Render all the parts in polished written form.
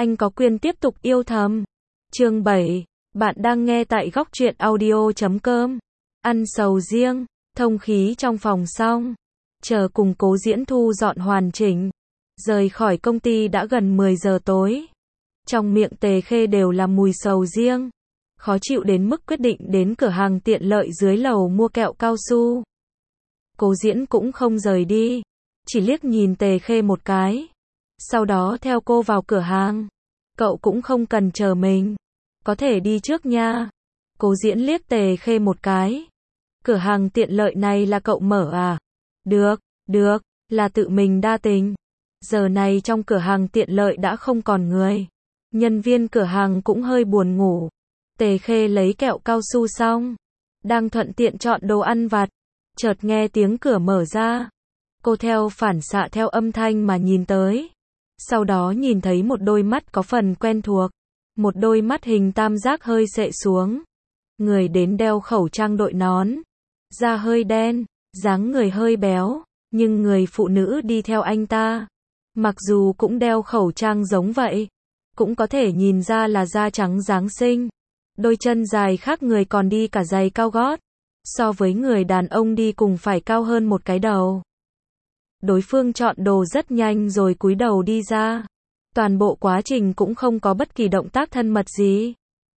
anh có quyền tiếp tục yêu thầm. Chương 7. Bạn đang nghe tại góc truyện audio.com. Ăn sầu riêng, thông khí trong phòng xong. Chờ cùng Cố Diễn thu dọn hoàn chỉnh. Rời khỏi công ty đã gần 10 giờ tối. Trong miệng Tề Khê đều là mùi sầu riêng. Khó chịu đến mức quyết định đến cửa hàng tiện lợi dưới lầu mua kẹo cao su. Cố Diễn cũng không rời đi. Chỉ liếc nhìn Tề Khê một cái. Sau đó theo cô vào cửa hàng. Cậu cũng không cần chờ mình. Có thể đi trước nha. Cố Diễn liếc Tề Khê một cái. Cửa hàng tiện lợi này là cậu mở à? Được, là tự mình đa tình. Giờ này trong cửa hàng tiện lợi đã không còn người. Nhân viên cửa hàng cũng hơi buồn ngủ. Tề Khê lấy kẹo cao su xong. Đang thuận tiện chọn đồ ăn vặt. Chợt nghe tiếng cửa mở ra. Cô theo phản xạ theo âm thanh mà nhìn tới. Sau đó nhìn thấy một đôi mắt có phần quen thuộc. Một đôi mắt hình tam giác hơi xệ xuống. Người đến đeo khẩu trang đội nón. Da hơi đen, dáng người hơi béo. Nhưng người phụ nữ đi theo anh ta. Mặc dù cũng đeo khẩu trang giống vậy. Cũng có thể nhìn ra là da trắng Giáng sinh. Đôi chân dài khác người còn đi cả giày cao gót. So với người đàn ông đi cùng phải cao hơn một cái đầu. Đối phương chọn đồ rất nhanh rồi cúi đầu đi ra. Toàn bộ quá trình cũng không có bất kỳ động tác thân mật gì.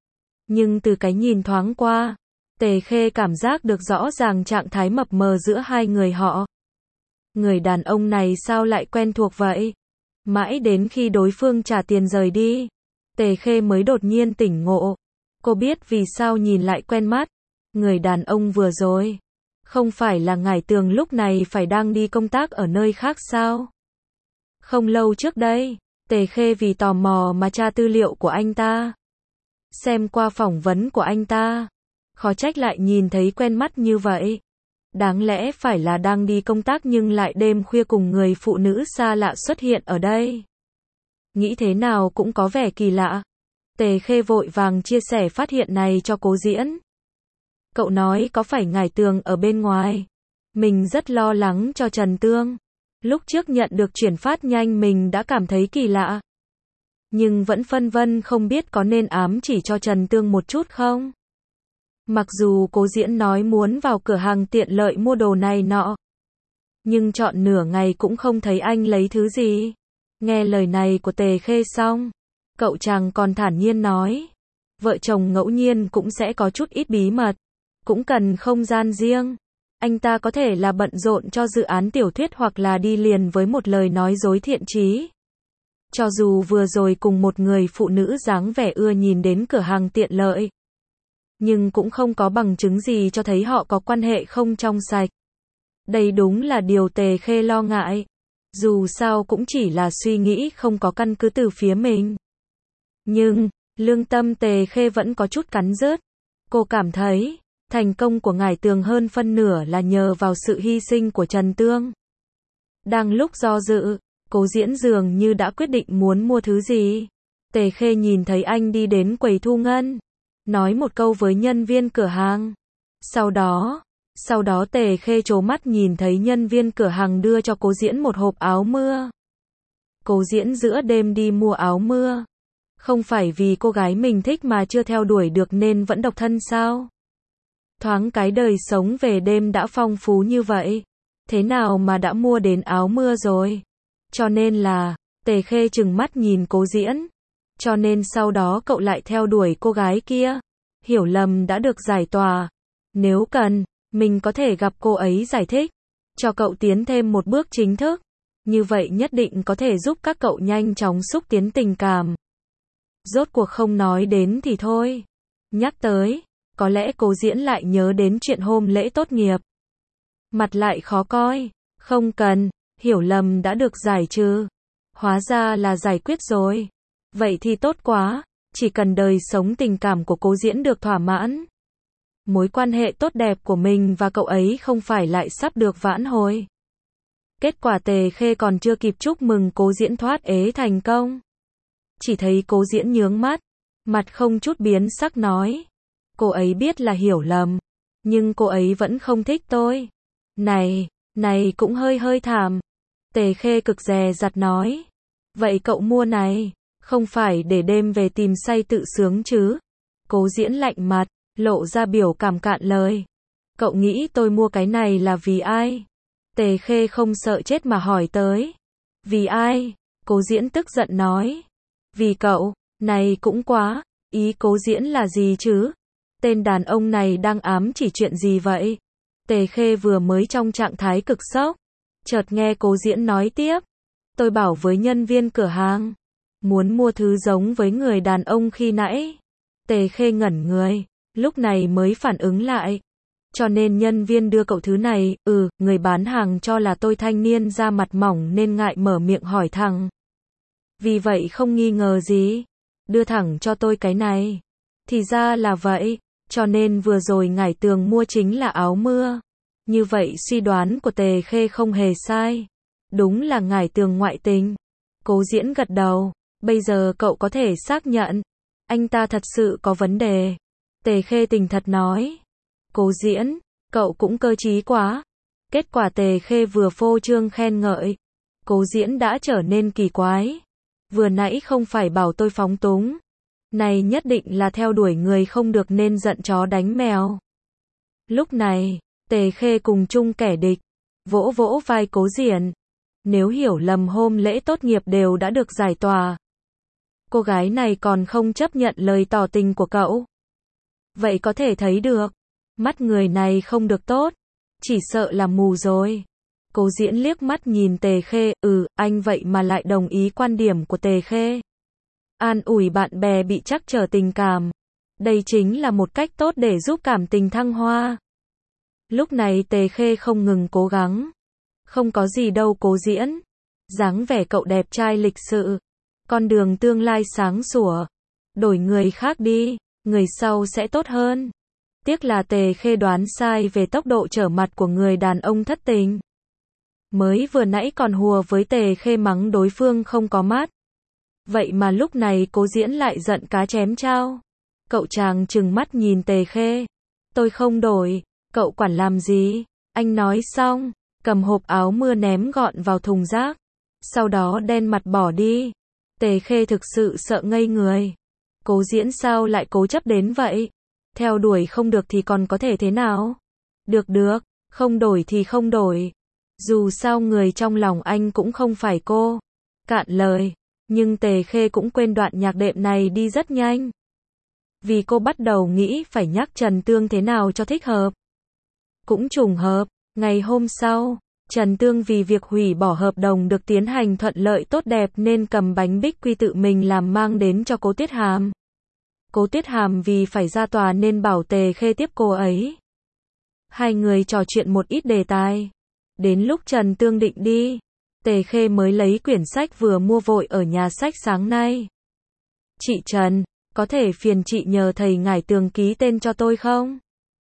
Nhưng từ cái nhìn thoáng qua, Tề Khê cảm giác được rõ ràng trạng thái mập mờ giữa hai người họ. Người đàn ông này sao lại quen thuộc vậy? Mãi đến khi đối phương trả tiền rời đi, Tề Khê mới đột nhiên tỉnh ngộ. Cô biết vì sao nhìn lại quen mắt. Người đàn ông vừa rồi, không phải là Ngải Tường lúc này phải đang đi công tác ở nơi khác sao? Không lâu trước đây, Tề Khê vì tò mò mà tra tư liệu của anh ta. Xem qua phỏng vấn của anh ta. Khó trách lại nhìn thấy quen mắt như vậy. Đáng lẽ phải là đang đi công tác nhưng lại đêm khuya cùng người phụ nữ xa lạ xuất hiện ở đây. Nghĩ thế nào cũng có vẻ kỳ lạ. Tề Khê vội vàng chia sẻ phát hiện này cho Cố Diễn. Cậu nói có phải Ngải Tường ở bên ngoài? Mình rất lo lắng cho Trần Tương. Lúc trước nhận được chuyển phát nhanh mình đã cảm thấy kỳ lạ. Nhưng vẫn phân vân không biết có nên ám chỉ cho Trần Tương một chút không? Mặc dù Cố Diễn nói muốn vào cửa hàng tiện lợi mua đồ này nọ. Nhưng chọn nửa ngày cũng không thấy anh lấy thứ gì. Nghe lời này của Tề Khê xong. Cậu chàng còn thản nhiên nói. Vợ chồng ngẫu nhiên cũng sẽ có chút ít bí mật. Cũng cần không gian riêng. Anh ta có thể là bận rộn cho dự án tiểu thuyết hoặc là đi liền với một lời nói dối thiện chí. Cho dù vừa rồi cùng một người phụ nữ dáng vẻ ưa nhìn đến cửa hàng tiện lợi. Nhưng cũng không có bằng chứng gì cho thấy họ có quan hệ không trong sạch. Đây đúng là điều Tề Khê lo ngại. Dù sao cũng chỉ là suy nghĩ không có căn cứ từ phía mình. Nhưng, lương tâm Tề Khê vẫn có chút cắn rứt. Cô cảm thấy, thành công của Ngải Tường hơn phân nửa là nhờ vào sự hy sinh của Trần Tương. Đang lúc do dự, Cố Diễn dường như đã quyết định muốn mua thứ gì. Tề Khê nhìn thấy anh đi đến quầy thu ngân. Nói một câu với nhân viên cửa hàng. Sau đó Tề Khê trố mắt nhìn thấy nhân viên cửa hàng đưa cho Cố Diễn một hộp áo mưa. Cố Diễn giữa đêm đi mua áo mưa. Không phải vì cô gái mình thích mà chưa theo đuổi được nên vẫn độc thân sao? Thoáng cái đời sống về đêm đã phong phú như vậy. Thế nào mà đã mua đến áo mưa rồi? Cho nên là, Tề Khê trừng mắt nhìn Cố Diễn. Cho nên sau đó cậu lại theo đuổi cô gái kia. Hiểu lầm đã được giải tỏa. Nếu cần, mình có thể gặp cô ấy giải thích. Cho cậu tiến thêm một bước chính thức. Như vậy nhất định có thể giúp các cậu nhanh chóng xúc tiến tình cảm. Rốt cuộc không nói đến thì thôi. Nhắc tới, có lẽ Cố Diễn lại nhớ đến chuyện hôm lễ tốt nghiệp. Mặt lại khó coi. Không cần, hiểu lầm đã được giải trừ. Hóa ra là giải quyết rồi. Vậy thì tốt quá, chỉ cần đời sống tình cảm của Cố Diễn được thỏa mãn. Mối quan hệ tốt đẹp của mình và cậu ấy không phải lại sắp được vãn hồi. Kết quả Tề Khê còn chưa kịp chúc mừng Cố Diễn thoát ế thành công. Chỉ thấy Cố Diễn nhướng mắt, mặt không chút biến sắc nói. Cô ấy biết là hiểu lầm, nhưng cô ấy vẫn không thích tôi. Này cũng hơi thảm. Tề Khê cực dè dặt nói. Vậy cậu mua này, Không phải để đêm về tìm say tự sướng chứ. Cố Diễn lạnh mặt, lộ ra biểu cảm cạn lời. Cậu nghĩ tôi mua cái này là vì ai? Tề Khê không sợ chết mà hỏi tới. Vì ai? Cố Diễn tức giận nói. Vì cậu, này cũng quá, ý Cố Diễn là gì chứ? Tên đàn ông này đang ám chỉ chuyện gì vậy? Tề Khê vừa mới trong trạng thái cực sốc, chợt nghe Cố Diễn nói tiếp. Tôi bảo với nhân viên cửa hàng, muốn mua thứ giống với người đàn ông khi nãy. Tề Khê ngẩn người, lúc này mới phản ứng lại. Cho nên nhân viên đưa cậu thứ này, người bán hàng cho là tôi thanh niên da mặt mỏng nên ngại mở miệng hỏi thẳng. Vì vậy không nghi ngờ gì, đưa thẳng cho tôi cái này. Thì ra là vậy, cho nên vừa rồi Ngải Tường mua chính là áo mưa. Như vậy suy đoán của Tề Khê không hề sai. Đúng là Ngải Tường ngoại tình. Cố Diễn gật đầu, bây giờ cậu có thể xác nhận, anh ta thật sự có vấn đề. Tề Khê tình thật nói. Cố Diễn, cậu cũng cơ trí quá. Kết quả Tề Khê vừa phô trương khen ngợi, Cố Diễn đã trở nên kỳ quái. Vừa nãy không phải bảo tôi phóng túng, này nhất định là theo đuổi người không được nên giận chó đánh mèo. Lúc này, Tề Khê cùng chung kẻ địch, vỗ vỗ vai Cố Diễn. Nếu hiểu lầm hôm lễ tốt nghiệp đều đã được giải tỏa, cô gái này còn không chấp nhận lời tỏ tình của cậu. Vậy có thể thấy được, mắt người này không được tốt, chỉ sợ là mù rồi. Cố Diễn liếc mắt nhìn Tề Khê, anh vậy mà lại đồng ý quan điểm của Tề Khê. An ủi bạn bè bị trắc trở tình cảm. Đây chính là một cách tốt để giúp cảm tình thăng hoa. Lúc này Tề Khê không ngừng cố gắng. Không có gì đâu Cố Diễn. Dáng vẻ cậu đẹp trai lịch sự. Con đường tương lai sáng sủa. Đổi người khác đi, người sau sẽ tốt hơn. Tiếc là Tề Khê đoán sai về tốc độ trở mặt của người đàn ông thất tình. Mới vừa nãy còn hùa với Tề Khê mắng đối phương không có mắt. Vậy mà lúc này Cố Diễn lại giận cá chém chao. Cậu chàng trừng mắt nhìn Tề Khê. Tôi không đổi, cậu quản làm gì? Anh nói xong, cầm hộp áo mưa ném gọn vào thùng rác. Sau đó đen mặt bỏ đi. Tề Khê thực sự sợ ngây người. Cố Diễn sao lại cố chấp đến vậy? Theo đuổi không được thì còn có thể thế nào? Được, không đổi thì không đổi. Dù sao người trong lòng anh cũng không phải cô. Cạn lời. Nhưng Tề Khê cũng quên đoạn nhạc đệm này đi rất nhanh. Vì cô bắt đầu nghĩ phải nhắc Trần Tương thế nào cho thích hợp. Cũng trùng hợp, ngày hôm sau, Trần Tương vì việc hủy bỏ hợp đồng được tiến hành thuận lợi tốt đẹp nên cầm bánh bích quy tự mình làm mang đến cho Cố Tuyết Hàm. Cố Tuyết Hàm vì phải ra tòa nên bảo Tề Khê tiếp cô ấy. Hai người trò chuyện một ít đề tài. Đến lúc Trần Tương định đi, Tề Khê mới lấy quyển sách vừa mua vội ở nhà sách sáng nay. Chị Trần, có thể phiền chị nhờ thầy Ngải Tường ký tên cho tôi không?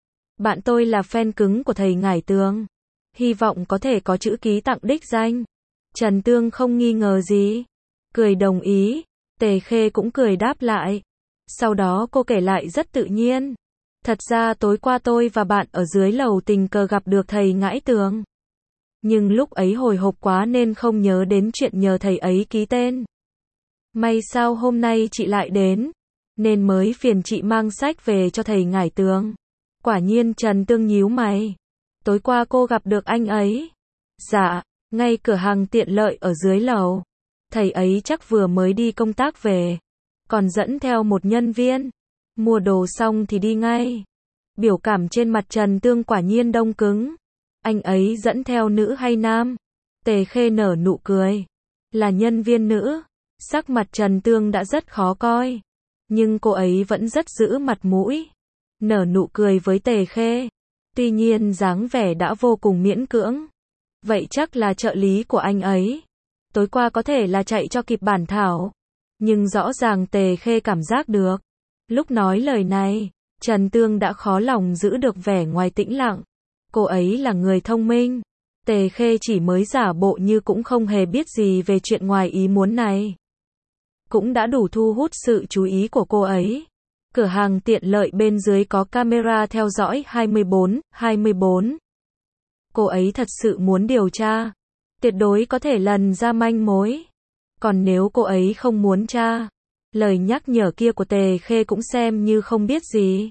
Bạn tôi là fan cứng của thầy Ngải Tường. Hy vọng có thể có chữ ký tặng đích danh. Trần Tương không nghi ngờ gì. Cười đồng ý. Tề Khê cũng cười đáp lại. Sau đó cô kể lại rất tự nhiên. Thật ra tối qua tôi và bạn ở dưới lầu tình cờ gặp được thầy Ngải Tường. Nhưng lúc ấy hồi hộp quá nên không nhớ đến chuyện nhờ thầy ấy ký tên. May sao hôm nay chị lại đến, nên mới phiền chị mang sách về cho thầy Ngải Tường. Quả nhiên Trần Tương nhíu mày. Tối qua cô gặp được anh ấy. Dạ, ngay cửa hàng tiện lợi ở dưới lầu. Thầy ấy chắc vừa mới đi công tác về, còn dẫn theo một nhân viên. Mua đồ xong thì đi ngay. Biểu cảm trên mặt Trần Tương quả nhiên đông cứng. Anh ấy dẫn theo nữ hay nam? Tề Khê nở nụ cười. Là nhân viên nữ. Sắc mặt Trần Tương đã rất khó coi. Nhưng cô ấy vẫn rất giữ mặt mũi. Nở nụ cười với Tề Khê. Tuy nhiên dáng vẻ đã vô cùng miễn cưỡng. Vậy chắc là trợ lý của anh ấy. Tối qua có thể là chạy cho kịp bản thảo. Nhưng rõ ràng Tề Khê cảm giác được. Lúc nói lời này, Trần Tương đã khó lòng giữ được vẻ ngoài tĩnh lặng. Cô ấy là người thông minh. Tề Khê chỉ mới giả bộ như cũng không hề biết gì về chuyện ngoài ý muốn này. Cũng đã đủ thu hút sự chú ý của cô ấy. Cửa hàng tiện lợi bên dưới có camera theo dõi 24/24. Cô ấy thật sự muốn điều tra. Tuyệt đối có thể lần ra manh mối. Còn nếu cô ấy không muốn tra, lời nhắc nhở kia của Tề Khê cũng xem như không biết gì.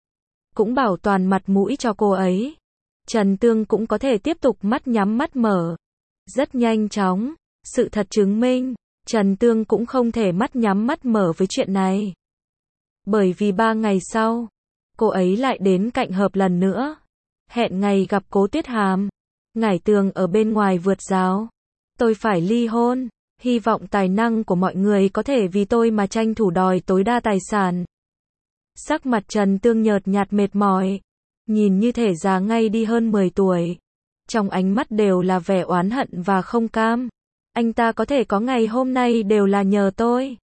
Cũng bảo toàn mặt mũi cho cô ấy. Trần Tương cũng có thể tiếp tục mắt nhắm mắt mở. Rất nhanh chóng, sự thật chứng minh, Trần Tương cũng không thể mắt nhắm mắt mở với chuyện này. Bởi vì 3 ngày sau, cô ấy lại đến cạnh Hợp lần nữa. Hẹn ngày gặp Cố Tuyết Hàm. Ngải Tường ở bên ngoài vượt rào. Tôi phải ly hôn. Hy vọng tài năng của mọi người có thể vì tôi mà tranh thủ đòi tối đa tài sản. Sắc mặt Trần Tương nhợt nhạt mệt mỏi. Nhìn như thể già ngay đi hơn 10 tuổi. Trong ánh mắt đều là vẻ oán hận và không cam. Anh ta có thể có ngày hôm nay đều là nhờ tôi.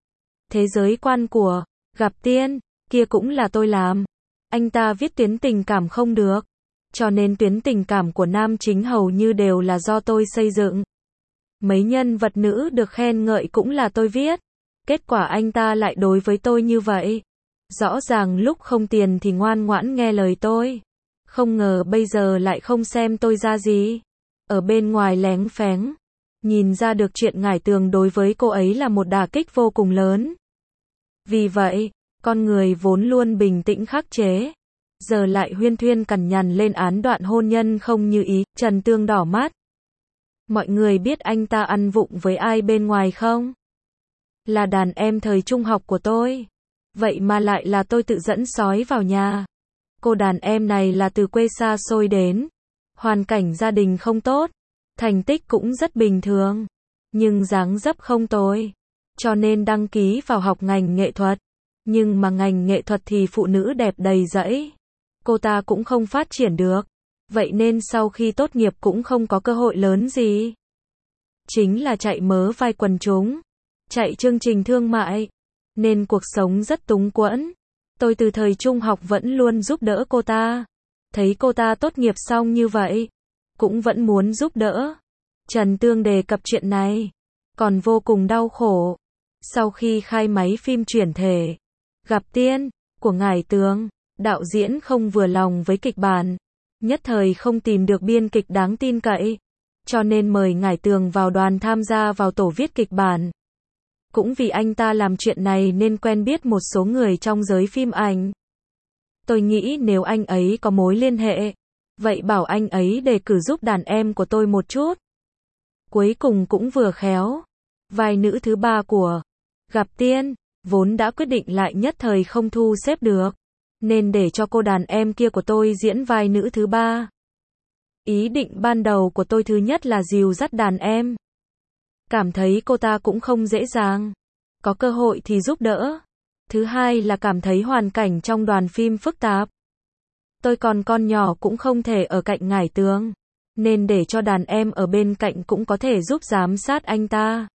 Thế giới quan của Gặp Tiên, kia cũng là tôi làm. Anh ta viết tuyến tình cảm không được. Cho nên tuyến tình cảm của nam chính hầu như đều là do tôi xây dựng. Mấy nhân vật nữ được khen ngợi cũng là tôi viết. Kết quả anh ta lại đối với tôi như vậy. Rõ ràng lúc không tiền thì ngoan ngoãn nghe lời tôi. Không ngờ bây giờ lại không xem tôi ra gì. Ở bên ngoài lén phén. Nhìn ra được chuyện Ngải Tường đối với cô ấy là một đả kích vô cùng lớn. Vì vậy, con người vốn luôn bình tĩnh khắc chế. Giờ lại huyên thuyên cằn nhằn lên án đoạn hôn nhân không như ý. Trần Tương đỏ mắt. Mọi người biết anh ta ăn vụng với ai bên ngoài không? Là đàn em thời trung học của tôi. Vậy mà lại là tôi tự dẫn sói vào nhà. Cô đàn em này là từ quê xa xôi đến. Hoàn cảnh gia đình không tốt. Thành tích cũng rất bình thường. Nhưng dáng dấp không tồi. Cho nên đăng ký vào học ngành nghệ thuật. Nhưng mà ngành nghệ thuật thì phụ nữ đẹp đầy rẫy. Cô ta cũng không phát triển được. Vậy nên sau khi tốt nghiệp cũng không có cơ hội lớn gì. Chính là chạy mớ vai quần chúng. Chạy chương trình thương mại. Nên cuộc sống rất túng quẫn. Tôi từ thời trung học vẫn luôn giúp đỡ cô ta. Thấy cô ta tốt nghiệp xong như vậy. Cũng vẫn muốn giúp đỡ. Trần Tương đề cập chuyện này. Còn vô cùng đau khổ. Sau khi khai máy phim chuyển thể. Gặp Tiên, của Ngải Tường. Đạo diễn không vừa lòng với kịch bản. Nhất thời không tìm được biên kịch đáng tin cậy. Cho nên mời Ngải Tường vào đoàn tham gia vào tổ viết kịch bản. Cũng vì anh ta làm chuyện này nên quen biết một số người trong giới phim ảnh. Tôi nghĩ nếu anh ấy có mối liên hệ, vậy bảo anh ấy đề cử giúp đàn em của tôi một chút. Cuối cùng cũng vừa khéo. Vai nữ thứ 3 của Gặp Tiên, vốn đã quyết định lại nhất thời không thu xếp được. Nên để cho cô đàn em kia của tôi diễn vai nữ thứ 3. Ý định ban đầu của tôi thứ nhất là dìu dắt đàn em. Cảm thấy cô ta cũng không dễ dàng. Có cơ hội thì giúp đỡ. Thứ hai là cảm thấy hoàn cảnh trong đoàn phim phức tạp. Tôi còn con nhỏ cũng không thể ở cạnh Ngải Tường. Nên để cho đàn em ở bên cạnh cũng có thể giúp giám sát anh ta.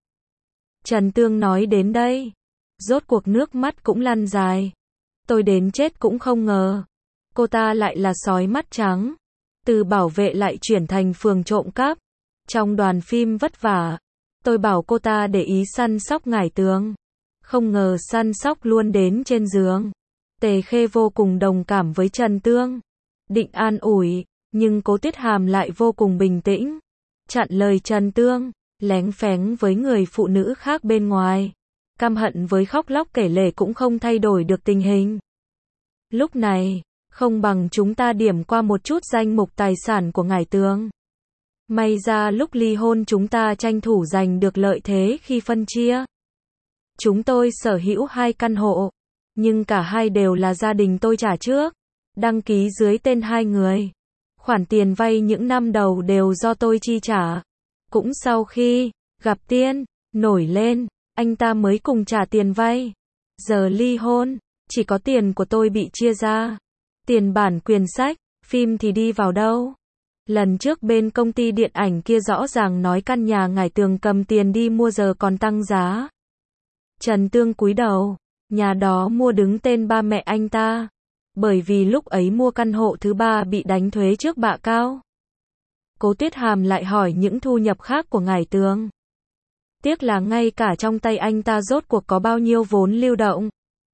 Trần Tương nói đến đây. Rốt cuộc nước mắt cũng lăn dài. Tôi đến chết cũng không ngờ. Cô ta lại là sói mắt trắng. Từ bảo vệ lại chuyển thành phường trộm cắp. Trong đoàn phim vất vả. Tôi bảo cô ta để ý săn sóc Ngải Tường. Không ngờ săn sóc luôn đến trên giường. Tề Khê vô cùng đồng cảm với Trần Tương. Định an ủi, nhưng Cố Tuyết Hàm lại vô cùng bình tĩnh. Chặn lời Trần Tương, lén phén với người phụ nữ khác bên ngoài. Căm hận với khóc lóc kể lể cũng không thay đổi được tình hình. Lúc này, không bằng chúng ta điểm qua một chút danh mục tài sản của Ngải Tường. May ra lúc ly hôn chúng ta tranh thủ giành được lợi thế khi phân chia. Chúng tôi sở hữu 2 căn hộ, nhưng cả hai đều là gia đình tôi trả trước, đăng ký dưới tên 2 người. Khoản tiền vay những năm đầu đều do tôi chi trả. Cũng sau khi Gặp Tiên nổi lên, anh ta mới cùng trả tiền vay. Giờ ly hôn, chỉ có tiền của tôi bị chia ra. Tiền bản quyền sách, phim thì đi vào đâu? Lần trước bên công ty điện ảnh kia rõ ràng nói căn nhà Ngải Tường cầm tiền đi mua giờ còn tăng giá. Trần Tương cúi đầu, nhà đó mua đứng tên ba mẹ anh ta. Bởi vì lúc ấy mua căn hộ thứ 3 bị đánh thuế trước bạ cao. Cố Tuyết Hàm lại hỏi những thu nhập khác của Ngải Tường. Tiếc là ngay cả trong tay anh ta rốt cuộc có bao nhiêu vốn lưu động.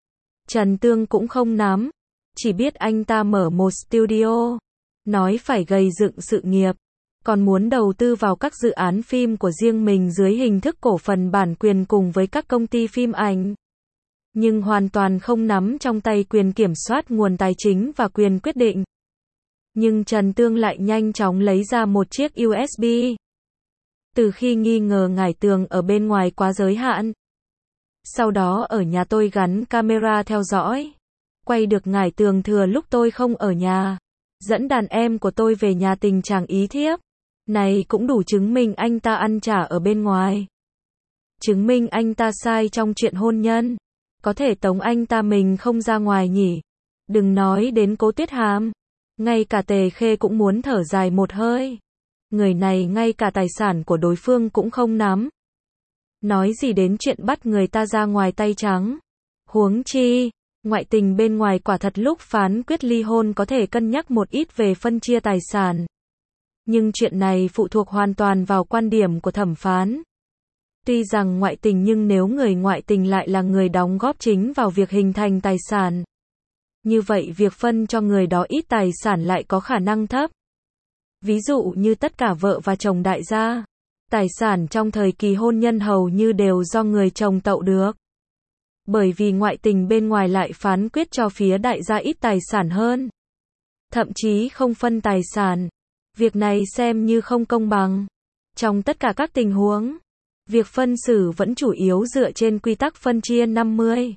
Trần Tương cũng không nắm, chỉ biết anh ta mở một studio, nói phải gầy dựng sự nghiệp. còn muốn đầu tư vào các dự án phim của riêng mình dưới hình thức cổ phần bản quyền cùng với các công ty phim ảnh. Nhưng hoàn toàn không nắm trong tay quyền kiểm soát nguồn tài chính và quyền quyết định. Nhưng Trần Tương lại nhanh chóng lấy ra một chiếc USB. Từ khi nghi ngờ Ngải Tường ở bên ngoài quá giới hạn. Sau đó ở nhà tôi gắn camera theo dõi. Quay được Ngải Tường thừa lúc tôi không ở nhà. Dẫn đàn em của tôi về nhà tình trạng ý thiếp. Này cũng đủ chứng minh anh ta ăn trả ở bên ngoài. Chứng minh anh ta sai trong chuyện hôn nhân. Có thể tống anh ta mình không ra ngoài nhỉ. Đừng nói đến Cố Tuyết Hàm. Ngay cả Tề Khê cũng muốn thở dài một hơi. Người này ngay cả tài sản của đối phương cũng không nắm. Nói gì đến chuyện bắt người ta ra ngoài tay trắng. Huống chi, ngoại tình bên ngoài quả thật lúc phán quyết ly hôn có thể cân nhắc một ít về phân chia tài sản. Nhưng chuyện này phụ thuộc hoàn toàn vào quan điểm của thẩm phán. Tuy rằng ngoại tình nhưng nếu người ngoại tình lại là người đóng góp chính vào việc hình thành tài sản. Như vậy việc phân cho người đó ít tài sản lại có khả năng thấp. Ví dụ như tất cả vợ và chồng đại gia. Tài sản trong thời kỳ hôn nhân hầu như đều do người chồng tậu được. Bởi vì ngoại tình bên ngoài lại phán quyết cho phía đại gia ít tài sản hơn. Thậm chí không phân tài sản. Việc này xem như không công bằng. Trong tất cả các tình huống, việc phân xử vẫn chủ yếu dựa trên quy tắc phân chia 50.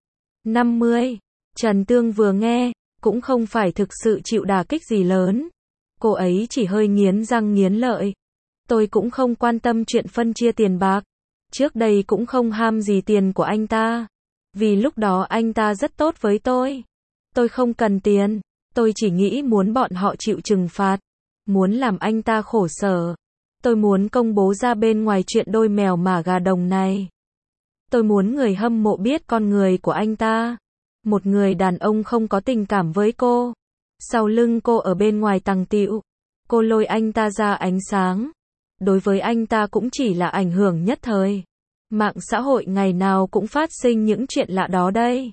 50. Trần Tương vừa nghe, cũng không phải thực sự chịu đả kích gì lớn. Cô ấy chỉ hơi nghiến răng nghiến lợi. Tôi cũng không quan tâm chuyện phân chia tiền bạc. Trước đây cũng không ham gì tiền của anh ta. Vì lúc đó anh ta rất tốt với tôi. Tôi không cần tiền. Tôi chỉ nghĩ muốn bọn họ chịu trừng phạt. Muốn làm anh ta khổ sở. Tôi muốn công bố ra bên ngoài chuyện đôi mèo mả gà đồng này. Tôi muốn người hâm mộ biết con người của anh ta. Một người đàn ông không có tình cảm với cô. Sau lưng cô ở bên ngoài tằng tịu. Cô lôi anh ta ra ánh sáng. Đối với anh ta cũng chỉ là ảnh hưởng nhất thời. Mạng xã hội ngày nào cũng phát sinh những chuyện lạ đó đây.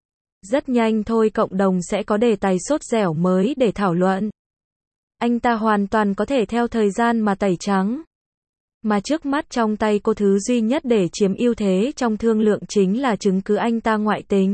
Rất nhanh thôi cộng đồng sẽ có đề tài sốt dẻo mới để thảo luận. Anh ta hoàn toàn có thể theo thời gian mà tẩy trắng. Mà trước mắt trong tay cô thứ duy nhất để chiếm ưu thế trong thương lượng chính là chứng cứ anh ta ngoại tình.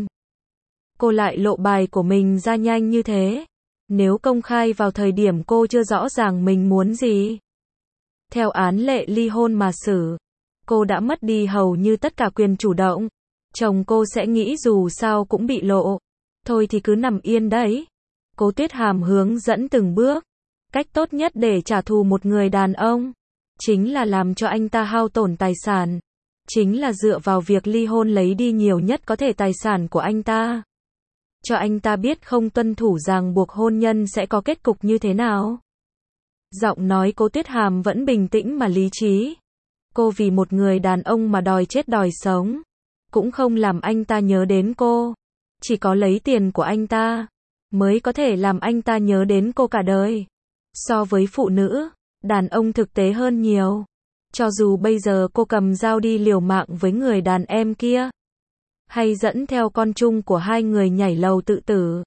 Cô lại lộ bài của mình ra nhanh như thế. Nếu công khai vào thời điểm cô chưa rõ ràng mình muốn gì. Theo án lệ ly hôn mà xử, cô đã mất đi hầu như tất cả quyền chủ động. Chồng cô sẽ nghĩ dù sao cũng bị lộ. Thôi thì cứ nằm yên đấy. Cố Tuyết Hàm hướng dẫn từng bước. Cách tốt nhất để trả thù một người đàn ông chính là làm cho anh ta hao tổn tài sản. Chính là dựa vào việc ly hôn lấy đi nhiều nhất có thể tài sản của anh ta. Cho anh ta biết không tuân thủ ràng buộc hôn nhân sẽ có kết cục như thế nào. Giọng nói Cố Tuyết Hàm vẫn bình tĩnh mà lý trí. Cô vì một người đàn ông mà đòi chết đòi sống. Cũng không làm anh ta nhớ đến cô. Chỉ có lấy tiền của anh ta mới có thể làm anh ta nhớ đến cô cả đời. So với phụ nữ, đàn ông thực tế hơn nhiều. Cho dù bây giờ cô cầm dao đi liều mạng với người đàn em kia, hay dẫn theo con chung của hai người nhảy lầu tự tử.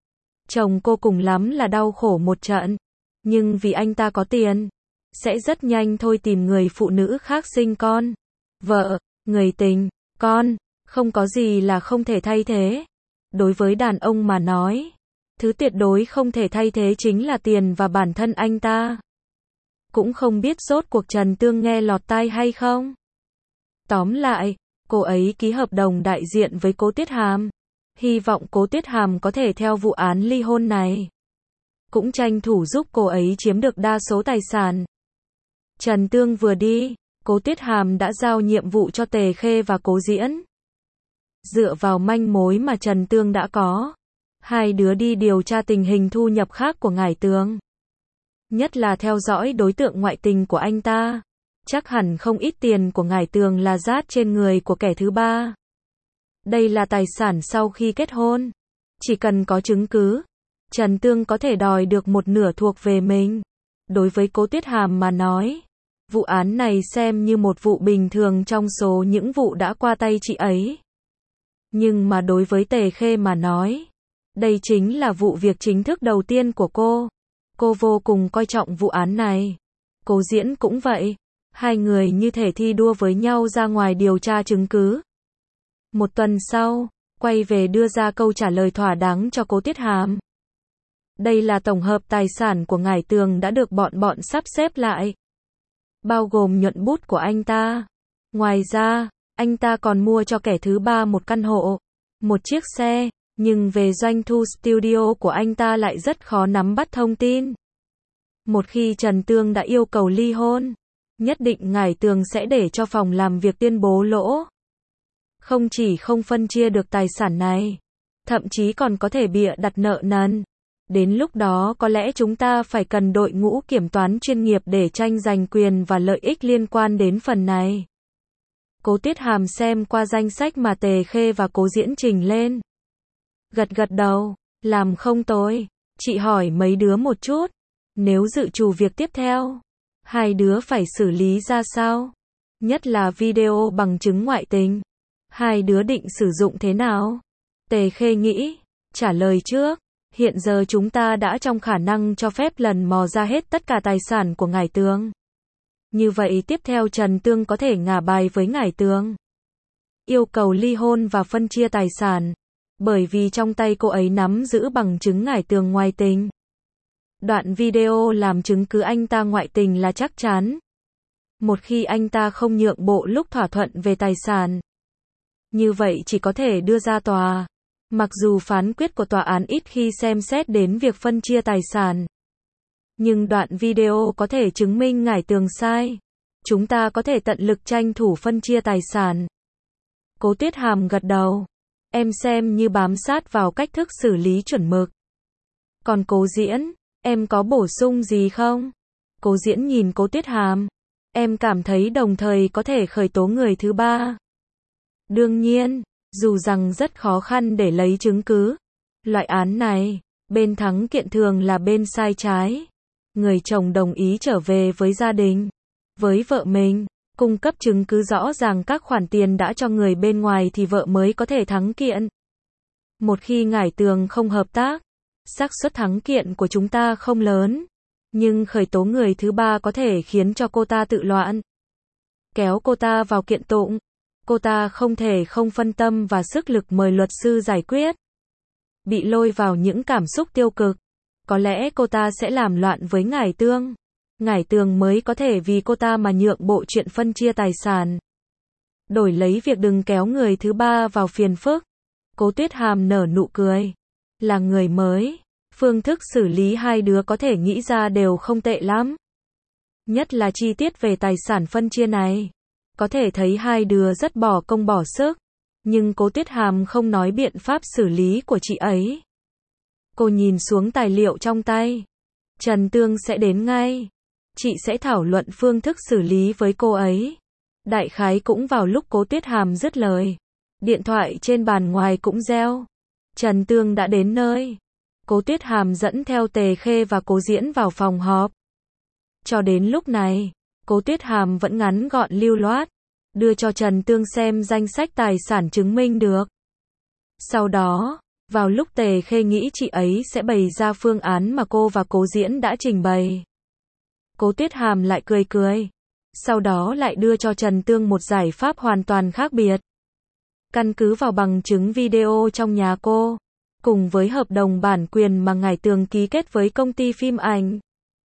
Chồng cô cùng lắm là đau khổ một trận. Nhưng vì anh ta có tiền, sẽ rất nhanh thôi tìm người phụ nữ khác sinh con. Vợ, người tình, con, không có gì là không thể thay thế. Đối với đàn ông mà nói, thứ tuyệt đối không thể thay thế chính là tiền và bản thân anh ta. Cũng không biết rốt cuộc Trần Tương nghe lọt tai hay không. Tóm lại, cô ấy ký hợp đồng đại diện với Cố Tuyết Hàm. Hy vọng Cố Tuyết Hàm có thể theo vụ án ly hôn này. Cũng tranh thủ giúp cô ấy chiếm được đa số tài sản. Trần Tương vừa đi, Cố Tuyết Hàm đã giao nhiệm vụ cho Tề Khê và Cố Diễn. Dựa vào manh mối mà Trần Tương đã có, hai đứa đi điều tra tình hình thu nhập khác của Ngải Tường. Nhất là theo dõi đối tượng ngoại tình của anh ta. Chắc hẳn không ít tiền của Ngải Tường là rát trên người của kẻ thứ ba. Đây là tài sản sau khi kết hôn. Chỉ cần có chứng cứ, Trần Tương có thể đòi được một nửa thuộc về mình. Đối với Cố Tuyết Hàm mà nói, vụ án này xem như một vụ bình thường trong số những vụ đã qua tay chị ấy. Nhưng mà đối với Tề Khê mà nói, đây chính là vụ việc chính thức đầu tiên của cô. Cô vô cùng coi trọng vụ án này. Cố Diễn cũng vậy. Hai người như thể thi đua với nhau ra ngoài điều tra chứng cứ. Một tuần sau, quay về đưa ra câu trả lời thỏa đáng cho Cố Tuyết Hàm. Đây là tổng hợp tài sản của Ngải Tường đã được bọn sắp xếp lại. Bao gồm nhuận bút của anh ta. Ngoài ra, anh ta còn mua cho kẻ thứ ba một căn hộ, một chiếc xe, nhưng về doanh thu studio của anh ta lại rất khó nắm bắt thông tin. Một khi Trần Tương đã yêu cầu ly hôn, nhất định Ngải Tường sẽ để cho phòng làm việc tuyên bố lỗ. Không chỉ không phân chia được tài sản này, thậm chí còn có thể bịa đặt nợ nần. Đến lúc đó có lẽ chúng ta phải cần đội ngũ kiểm toán chuyên nghiệp để tranh giành quyền và lợi ích liên quan đến phần này. Cố Tuyết Hàm xem qua danh sách mà Tề Khê và Cố Diễn trình lên. Gật gật đầu, làm không tồi. Chị hỏi mấy đứa một chút, nếu dự trù việc tiếp theo, hai đứa phải xử lý ra sao? Nhất là video bằng chứng ngoại tình. Hai đứa định sử dụng thế nào? Tề Khê nghĩ, trả lời trước. Hiện giờ chúng ta đã trong khả năng cho phép lần mò ra hết tất cả tài sản của Ngải Tường. Như vậy tiếp theo Trần Tương có thể ngả bài với Ngải Tường. Yêu cầu ly hôn và phân chia tài sản. Bởi vì trong tay cô ấy nắm giữ bằng chứng Ngải Tường ngoại tình. Đoạn video làm chứng cứ anh ta ngoại tình là chắc chắn. Một khi anh ta không nhượng bộ lúc thỏa thuận về tài sản, như vậy chỉ có thể đưa ra tòa. Mặc dù phán quyết của tòa án ít khi xem xét đến việc phân chia tài sản, nhưng đoạn video có thể chứng minh Ngải Tường sai. Chúng ta có thể tận lực tranh thủ phân chia tài sản. Cố Tuyết Hàm gật đầu. Em xem như bám sát vào cách thức xử lý chuẩn mực. Còn Cố Diễn, em có bổ sung gì không? Cố Diễn nhìn Cố Tuyết Hàm. Em cảm thấy đồng thời có thể khởi tố người thứ ba. Đương nhiên, dù rằng rất khó khăn để lấy chứng cứ. Loại án này, bên thắng kiện thường là bên sai trái. Người chồng đồng ý trở về với gia đình, với vợ mình, cung cấp chứng cứ rõ ràng các khoản tiền đã cho người bên ngoài thì vợ mới có thể thắng kiện. Một khi Ngải Tường không hợp tác, xác suất thắng kiện của chúng ta không lớn, nhưng khởi tố người thứ ba có thể khiến cho cô ta tự loạn, kéo cô ta vào kiện tụng. Cô ta không thể không phân tâm và sức lực mời luật sư giải quyết. Bị lôi vào những cảm xúc tiêu cực, có lẽ cô ta sẽ làm loạn với Ngải Tường. Ngải Tường mới có thể vì cô ta mà nhượng bộ chuyện phân chia tài sản. Đổi lấy việc đừng kéo người thứ ba vào phiền phức. Cố Tuyết Hàm nở nụ cười. Là người mới, phương thức xử lý hai đứa có thể nghĩ ra đều không tệ lắm. Nhất là chi tiết về tài sản phân chia này. Có thể thấy hai đứa rất bỏ công bỏ sức. Nhưng Cố Tuyết Hàm không nói biện pháp xử lý của chị ấy. Cô nhìn xuống tài liệu trong tay. Trần Tương sẽ đến ngay. Chị sẽ thảo luận phương thức xử lý với cô ấy. Đại khái cũng vào lúc Cố Tuyết Hàm dứt lời. Điện thoại trên bàn ngoài cũng reo. Trần Tương đã đến nơi. Cố Tuyết Hàm dẫn theo Tề Khê và Cố Diễn vào phòng họp. Cho đến lúc này, Cố Tuyết Hàm vẫn ngắn gọn lưu loát, đưa cho Trần Tương xem danh sách tài sản chứng minh được. Sau đó, vào lúc Tề Khê nghĩ chị ấy sẽ bày ra phương án mà cô và Cố Diễn đã trình bày, Cố Tuyết Hàm lại cười cười. Sau đó lại đưa cho Trần Tương một giải pháp hoàn toàn khác biệt. Căn cứ vào bằng chứng video trong nhà cô, cùng với hợp đồng bản quyền mà Ngải Tường ký kết với công ty phim ảnh,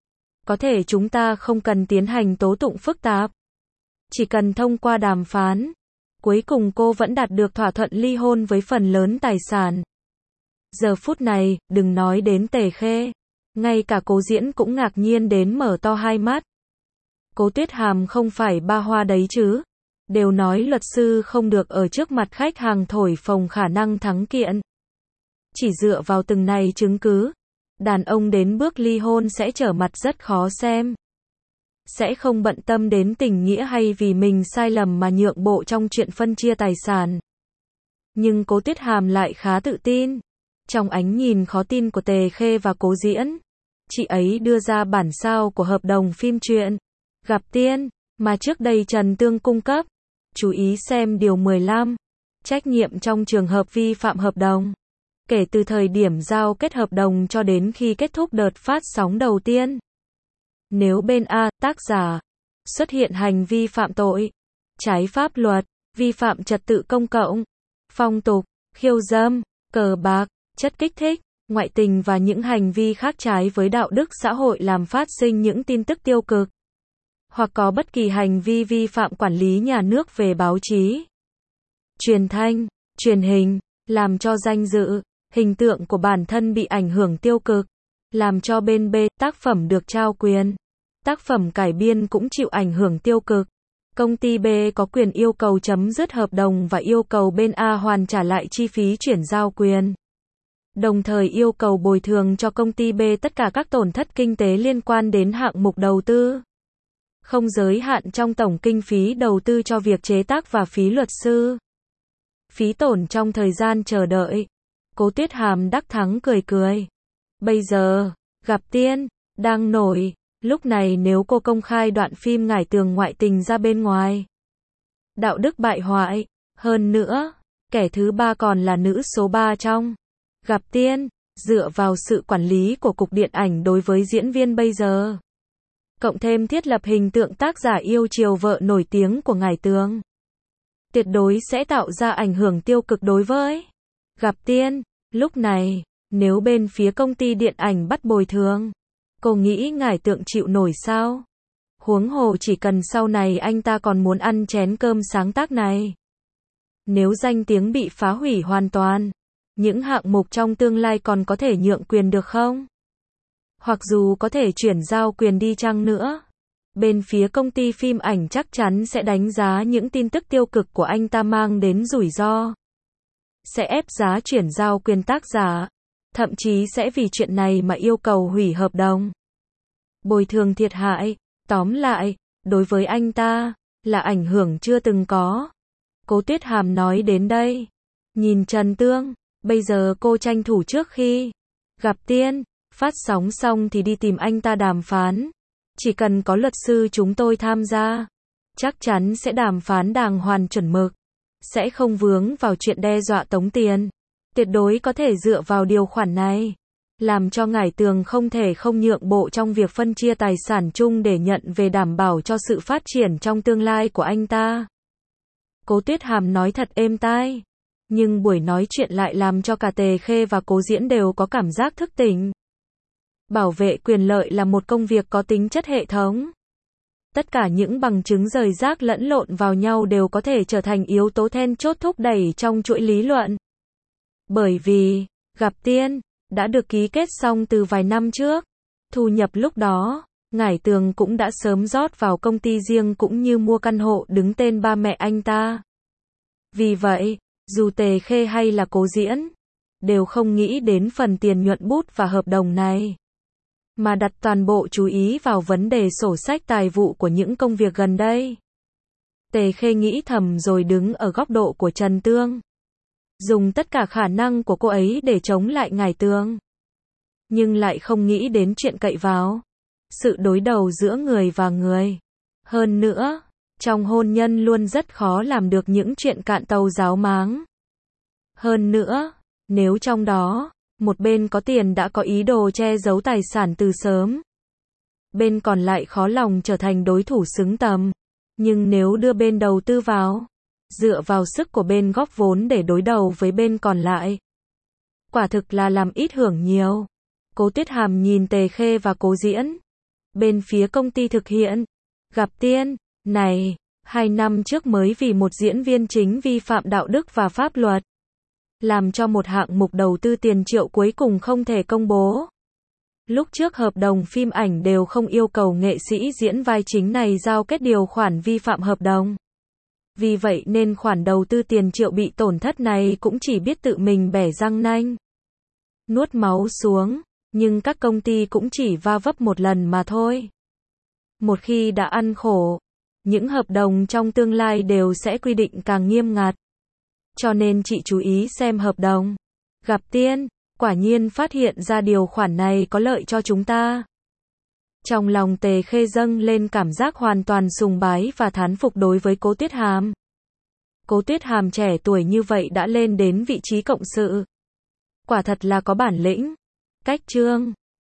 có thể chúng ta không cần tiến hành tố tụng phức tạp. Chỉ cần thông qua đàm phán, cuối cùng cô vẫn đạt được thỏa thuận ly hôn với phần lớn tài sản. Giờ phút này, đừng nói đến Tề Khê, ngay cả Cố Diễn cũng ngạc nhiên đến mở to hai mắt. Cố Tuyết Hàm không phải ba hoa đấy chứ. Đều nói luật sư không được ở trước mặt khách hàng thổi phồng khả năng thắng kiện. Chỉ dựa vào từng này chứng cứ, đàn ông đến bước ly hôn sẽ trở mặt rất khó xem. Sẽ không bận tâm đến tình nghĩa hay vì mình sai lầm mà nhượng bộ trong chuyện phân chia tài sản. Nhưng Cố Tuyết Hàm lại khá tự tin. Trong ánh nhìn khó tin của Tề Khê và Cố Diễn, chị ấy đưa ra bản sao của hợp đồng phim truyện Gặp Tiên mà trước đây Trần Tương cung cấp. Chú ý xem điều 15. Trách nhiệm trong trường hợp vi phạm hợp đồng. Kể từ thời điểm giao kết hợp đồng cho đến khi kết thúc đợt phát sóng đầu tiên. nếu bên A, tác giả, xuất hiện hành vi phạm tội, trái pháp luật, vi phạm trật tự công cộng, phong tục, khiêu dâm, cờ bạc, chất kích thích, ngoại tình và những hành vi khác trái với đạo đức xã hội làm phát sinh những tin tức tiêu cực, hoặc có bất kỳ hành vi vi phạm quản lý nhà nước về báo chí, truyền thanh, truyền hình, làm cho danh dự, hình tượng của bản thân bị ảnh hưởng tiêu cực, làm cho bên B, tác phẩm được trao quyền, tác phẩm cải biên cũng chịu ảnh hưởng tiêu cực. Công ty B có quyền yêu cầu chấm dứt hợp đồng và yêu cầu bên A hoàn trả lại chi phí chuyển giao quyền. Đồng thời yêu cầu bồi thường cho công ty B tất cả các tổn thất kinh tế liên quan đến hạng mục đầu tư. Không giới hạn trong tổng kinh phí đầu tư cho việc chế tác và phí luật sư. Phí tổn trong thời gian chờ đợi. Cố Tuyết Hàm đắc thắng cười cười. Bây giờ, gặp Tiên, đang nổi. Lúc này nếu cô công khai đoạn phim Ngải Tường ngoại tình ra bên ngoài, đạo đức bại hoại, hơn nữa, kẻ thứ ba còn là nữ số 3 trong Gặp Tiên, dựa vào sự quản lý của Cục Điện ảnh đối với diễn viên bây giờ, cộng thêm thiết lập hình tượng tác giả yêu chiều vợ nổi tiếng của Ngải Tường, tuyệt đối sẽ tạo ra ảnh hưởng tiêu cực đối với Gặp Tiên. Lúc này, nếu bên phía công ty điện ảnh bắt bồi thường, cô nghĩ Ngải Tường chịu nổi sao? Huống hồ chỉ cần sau này anh ta còn muốn ăn chén cơm sáng tác này. Nếu danh tiếng bị phá hủy hoàn toàn, những hạng mục trong tương lai còn có thể nhượng quyền được không? Hoặc dù có thể chuyển giao quyền đi chăng nữa, bên phía công ty phim ảnh chắc chắn sẽ đánh giá những tin tức tiêu cực của anh ta mang đến rủi ro. Sẽ ép giá chuyển giao quyền tác giả, thậm chí sẽ vì chuyện này mà yêu cầu hủy hợp đồng. Bồi thường thiệt hại, tóm lại, đối với anh ta, là ảnh hưởng chưa từng có. Cố Tuyết Hàm nói đến đây, nhìn Trần Tương, bây giờ cô tranh thủ trước khi Gặp Tiên phát sóng xong thì đi tìm anh ta đàm phán. Chỉ cần có luật sư chúng tôi tham gia, chắc chắn sẽ đàm phán đàng hoàng chuẩn mực, sẽ không vướng vào chuyện đe dọa tống tiền. Tuyệt đối có thể dựa vào điều khoản này, làm cho Ngải Tường không thể không nhượng bộ trong việc phân chia tài sản chung để nhận về đảm bảo cho sự phát triển trong tương lai của anh ta. Cố Tuyết Hàm nói thật êm tai, nhưng buổi nói chuyện lại làm cho cả Tề Khê và Cố Diễn đều có cảm giác thức tỉnh. Bảo vệ quyền lợi là một công việc có tính chất hệ thống. Tất cả những bằng chứng rời rác lẫn lộn vào nhau đều có thể trở thành yếu tố then chốt thúc đẩy trong chuỗi lý luận. Bởi vì, Gặp Tiên đã được ký kết xong từ vài năm trước. Thu nhập lúc đó, Ngải Tường cũng đã sớm rót vào công ty riêng cũng như mua căn hộ đứng tên ba mẹ anh ta. Vì vậy, dù Tề Khê hay là Cố Diễn, đều không nghĩ đến phần tiền nhuận bút và hợp đồng này, mà đặt toàn bộ chú ý vào vấn đề sổ sách tài vụ của những công việc gần đây. Tề Khê nghĩ thầm rồi đứng ở góc độ của Trần Tương, dùng tất cả khả năng của cô ấy để chống lại Ngải Tường, nhưng lại không nghĩ đến chuyện cậy vào sự đối đầu giữa người và người. Hơn nữa, trong hôn nhân luôn rất khó làm được những chuyện cạn tàu ráo máng. Hơn nữa, nếu trong đó, một bên có tiền đã có ý đồ che giấu tài sản từ sớm, bên còn lại khó lòng trở thành đối thủ xứng tầm. Nhưng nếu đưa bên đầu tư vào, dựa vào sức của bên góp vốn để đối đầu với bên còn lại, quả thực là làm ít hưởng nhiều. Cố Tuyết Hàm nhìn Tề Khê và Cố Diễn. Bên phía công ty thực hiện Gặp Tiên này, 2 năm trước mới vì một diễn viên chính vi phạm đạo đức và pháp luật, làm cho một hạng mục đầu tư tiền triệu cuối cùng không thể công bố. Lúc trước hợp đồng phim ảnh đều không yêu cầu nghệ sĩ diễn vai chính này giao kết điều khoản vi phạm hợp đồng. Vì vậy nên khoản đầu tư tiền triệu bị tổn thất này cũng chỉ biết tự mình bẻ răng nanh, nuốt máu xuống, nhưng các công ty cũng chỉ va vấp một lần mà thôi. Một khi đã ăn khổ, những hợp đồng trong tương lai đều sẽ quy định càng nghiêm ngặt. Cho nên chị chú ý xem hợp đồng. Gặp Tiên, quả nhiên phát hiện ra điều khoản này có lợi cho chúng ta. Trong lòng Tề Khê dâng lên cảm giác hoàn toàn sùng bái và thán phục đối với Cố Tuyết Hàm. Cố Tuyết Hàm trẻ tuổi như vậy đã lên đến vị trí cộng sự. Quả thật là có bản lĩnh. Cách chương